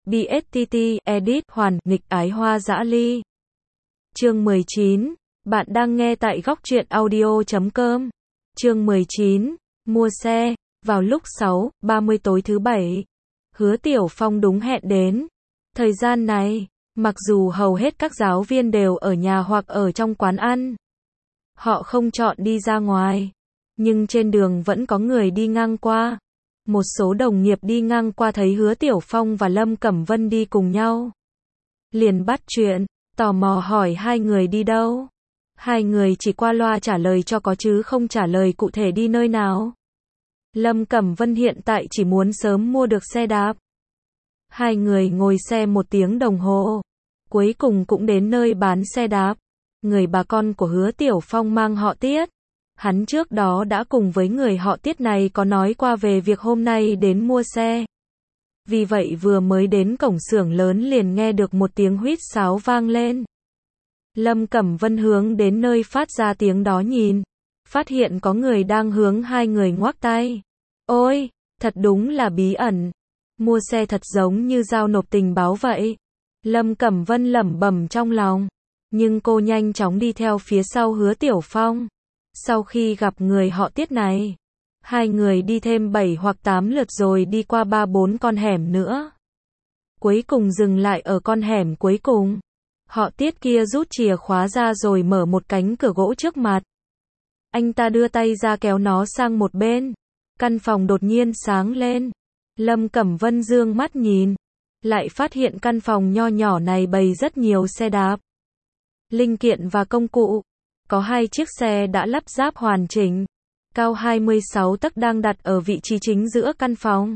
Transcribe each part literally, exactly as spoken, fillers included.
bê ét tê tê, edit, hoàn, nghịch ái hoa dã ly. Chương mười chín. Bạn đang nghe tại góc truyện audio chấm com. Chương mười chín. Mua xe. Vào lúc sáu ba mươi tối thứ bảy, Hứa Tiểu Phong đúng hẹn đến. Thời gian này, mặc dù hầu hết các giáo viên đều ở nhà hoặc ở trong quán ăn, họ không chọn đi ra ngoài, nhưng trên đường vẫn có người đi ngang qua. Một số đồng nghiệp đi ngang qua thấy Hứa Tiểu Phong và Lâm Cẩm Vân đi cùng nhau, liền bắt chuyện, tò mò hỏi hai người đi đâu. Hai người chỉ qua loa trả lời cho có chứ không trả lời cụ thể đi nơi nào. Lâm Cẩm Vân hiện tại chỉ muốn sớm mua được xe đạp. Hai người ngồi xe một tiếng đồng hồ, cuối cùng cũng đến nơi bán xe đạp. Người bà con của Hứa Tiểu Phong mang họ Tiết. Hắn trước đó đã cùng với người họ Tiết này có nói qua về việc hôm nay đến mua xe. Vì vậy vừa mới đến cổng xưởng lớn liền nghe được một tiếng huýt sáo vang lên. Lâm Cẩm Vân hướng đến nơi phát ra tiếng đó nhìn, phát hiện có người đang hướng hai người ngoắc tay. Ôi, thật đúng là bí ẩn. Mua xe thật giống như giao nộp tình báo vậy. Lâm Cẩm Vân lẩm bẩm trong lòng, nhưng cô nhanh chóng đi theo phía sau Hứa Tiểu Phong. Sau khi gặp người họ Tiết này, hai người đi thêm bảy hoặc tám lượt rồi đi qua ba bốn con hẻm nữa. Cuối cùng dừng lại ở con hẻm cuối cùng. Họ Tiết kia rút chìa khóa ra rồi mở một cánh cửa gỗ trước mặt. Anh ta đưa tay ra kéo nó sang một bên. Căn phòng đột nhiên sáng lên. Lâm Cẩm Vân dương mắt nhìn, lại phát hiện căn phòng nho nhỏ này bày rất nhiều xe đạp, linh kiện và công cụ. Có hai chiếc xe đã lắp ráp hoàn chỉnh, cao hai mươi sáu tấc đang đặt ở vị trí chính giữa căn phòng.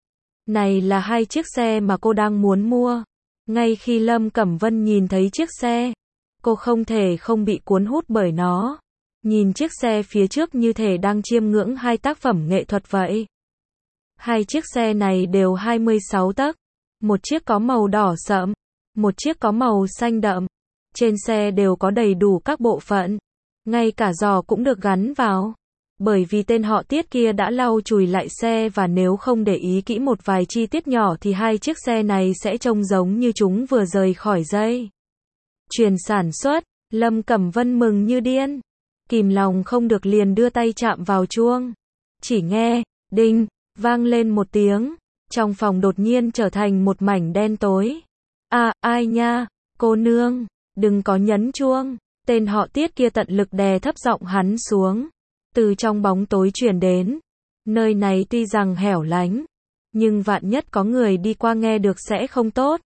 Này là hai chiếc xe mà cô đang muốn mua. Ngay khi Lâm Cẩm Vân nhìn thấy chiếc xe, cô không thể không bị cuốn hút bởi nó. Nhìn chiếc xe phía trước như thể đang chiêm ngưỡng hai tác phẩm nghệ thuật vậy. Hai chiếc xe này đều hai mươi sáu tấc, một chiếc có màu đỏ sẫm, một chiếc có màu xanh đậm. Trên xe đều có đầy đủ các bộ phận, ngay cả giò cũng được gắn vào. Bởi vì tên họ Tiết kia đã lau chùi lại xe và nếu không để ý kỹ một vài chi tiết nhỏ thì hai chiếc xe này sẽ trông giống như chúng vừa rời khỏi dây chuyền sản xuất. Lâm Cẩm Vân mừng như điên, kìm lòng không được liền đưa tay chạm vào chuông. Chỉ nghe, đinh, vang lên một tiếng, trong phòng đột nhiên trở thành một mảnh đen tối. À, ai nha, cô nương, đừng có nhấn chuông. Tên họ Tiết kia tận lực đè thấp giọng hắn xuống. Từ trong bóng tối truyền đến. Nơi này tuy rằng hẻo lánh, nhưng vạn nhất có người đi qua nghe được sẽ không tốt.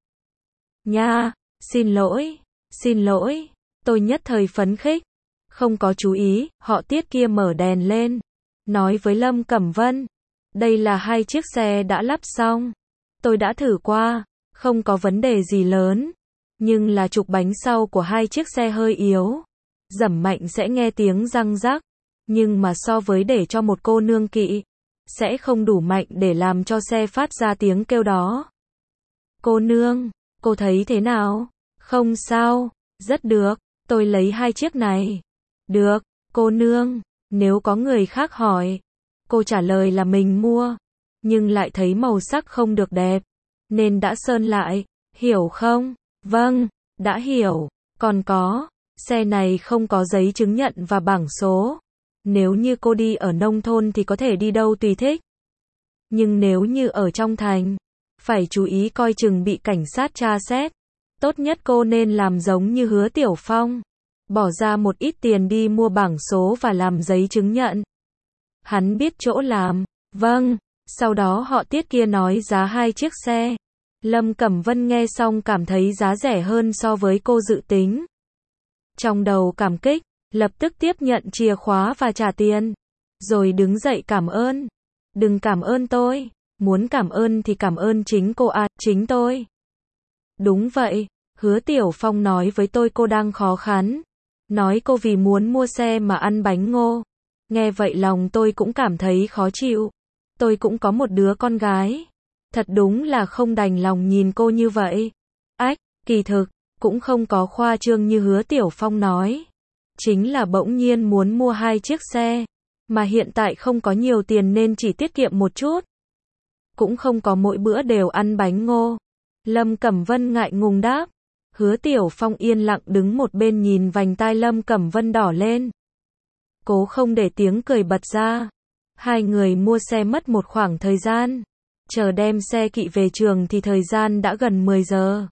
Nha, xin lỗi, xin lỗi. Tôi nhất thời phấn khích, không có chú ý, họ Tiết kia mở đèn lên, nói với Lâm Cẩm Vân. Đây là hai chiếc xe đã lắp xong. Tôi đã thử qua, không có vấn đề gì lớn. Nhưng là trục bánh sau của hai chiếc xe hơi yếu. Giẫm mạnh sẽ nghe tiếng răng rắc. Nhưng mà so với để cho một cô nương kỵ, sẽ không đủ mạnh để làm cho xe phát ra tiếng kêu đó. Cô nương, cô thấy thế nào? Không sao, rất được, tôi lấy hai chiếc này. Được, cô nương, nếu có người khác hỏi, cô trả lời là mình mua, nhưng lại thấy màu sắc không được đẹp, nên đã sơn lại, hiểu không? Vâng, đã hiểu. Còn có, xe này không có giấy chứng nhận và bảng số. Nếu như cô đi ở nông thôn thì có thể đi đâu tùy thích. Nhưng nếu như ở trong thành, phải chú ý coi chừng bị cảnh sát tra xét. Tốt nhất cô nên làm giống như Hứa Tiểu Phong, bỏ ra một ít tiền đi mua bảng số và làm giấy chứng nhận. Hắn biết chỗ làm. Vâng. Sau đó họ Tiết kia nói giá hai chiếc xe. Lâm Cẩm Vân nghe xong cảm thấy giá rẻ hơn so với cô dự tính. Trong đầu cảm kích, lập tức tiếp nhận chìa khóa và trả tiền. Rồi đứng dậy cảm ơn. Đừng cảm ơn tôi. Muốn cảm ơn thì cảm ơn chính cô à, chính tôi. Đúng vậy, Hứa Tiểu Phong nói với tôi cô đang khó khăn. Nói cô vì muốn mua xe mà ăn bánh ngô. Nghe vậy lòng tôi cũng cảm thấy khó chịu. Tôi cũng có một đứa con gái. Thật đúng là không đành lòng nhìn cô như vậy. Ách, kỳ thực, cũng không có khoa trương như Hứa Tiểu Phong nói. Chính là bỗng nhiên muốn mua hai chiếc xe. Mà hiện tại không có nhiều tiền nên chỉ tiết kiệm một chút. Cũng không có mỗi bữa đều ăn bánh ngô. Lâm Cẩm Vân ngại ngùng đáp. Hứa Tiểu Phong yên lặng đứng một bên nhìn vành tai Lâm Cẩm Vân đỏ lên. Cố không để tiếng cười bật ra. Hai người mua xe mất một khoảng thời gian. Chờ đem xe kỵ về trường thì thời gian đã gần mười giờ.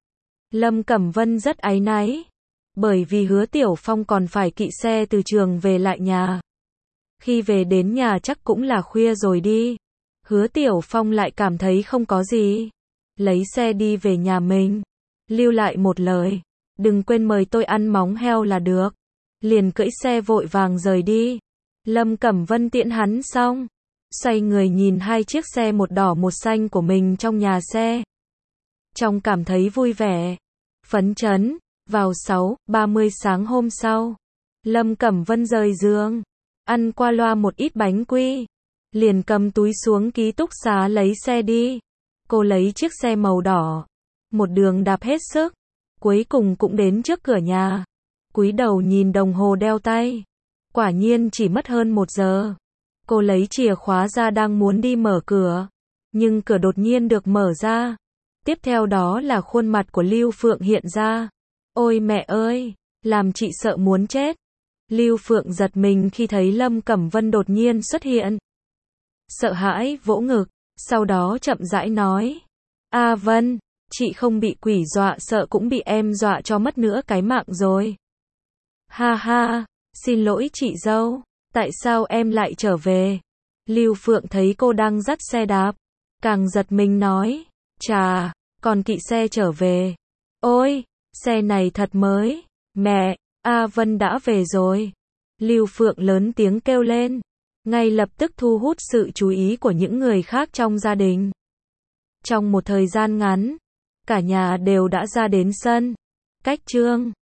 Lâm Cẩm Vân rất áy náy. Bởi vì Hứa Tiểu Phong còn phải kỵ xe từ trường về lại nhà. Khi về đến nhà chắc cũng là khuya rồi đi. Hứa Tiểu Phong lại cảm thấy không có gì. Lấy xe đi về nhà mình. Lưu lại một lời. Đừng quên mời tôi ăn móng heo là được. Liền cưỡi xe vội vàng rời đi. Lâm Cẩm Vân tiễn hắn xong. Xoay người nhìn hai chiếc xe một đỏ một xanh của mình trong nhà xe. Trong cảm thấy vui vẻ. Phấn chấn. Vào sáu ba mươi sáng hôm sau. Lâm Cẩm Vân rời giường. Ăn qua loa một ít bánh quy. Liền cầm túi xuống ký túc xá lấy xe đi. Cô lấy chiếc xe màu đỏ. Một đường đạp hết sức. Cuối cùng cũng đến trước cửa nhà. Cúi đầu nhìn đồng hồ đeo tay. Quả nhiên chỉ mất hơn một giờ. Cô lấy chìa khóa ra đang muốn đi mở cửa. Nhưng cửa đột nhiên được mở ra. Tiếp theo đó là khuôn mặt của Lưu Phượng hiện ra. Ôi mẹ ơi, làm chị sợ muốn chết. Lưu Phượng giật mình khi thấy Lâm Cẩm Vân đột nhiên xuất hiện. Sợ hãi vỗ ngực, sau đó chậm rãi nói. A Vân, chị không bị quỷ dọa sợ cũng bị em dọa cho mất nữa cái mạng rồi. Ha ha, xin lỗi chị dâu, tại sao em lại trở về? Lưu Phượng thấy cô đang dắt xe đạp, càng giật mình nói. Chà, còn kỵ xe trở về. Ôi, xe này thật mới. Mẹ, A Vân đã về rồi. Lưu Phượng lớn tiếng kêu lên. Ngay lập tức thu hút sự chú ý của những người khác trong gia đình. Trong một thời gian ngắn, cả nhà đều đã ra đến sân. Cách chương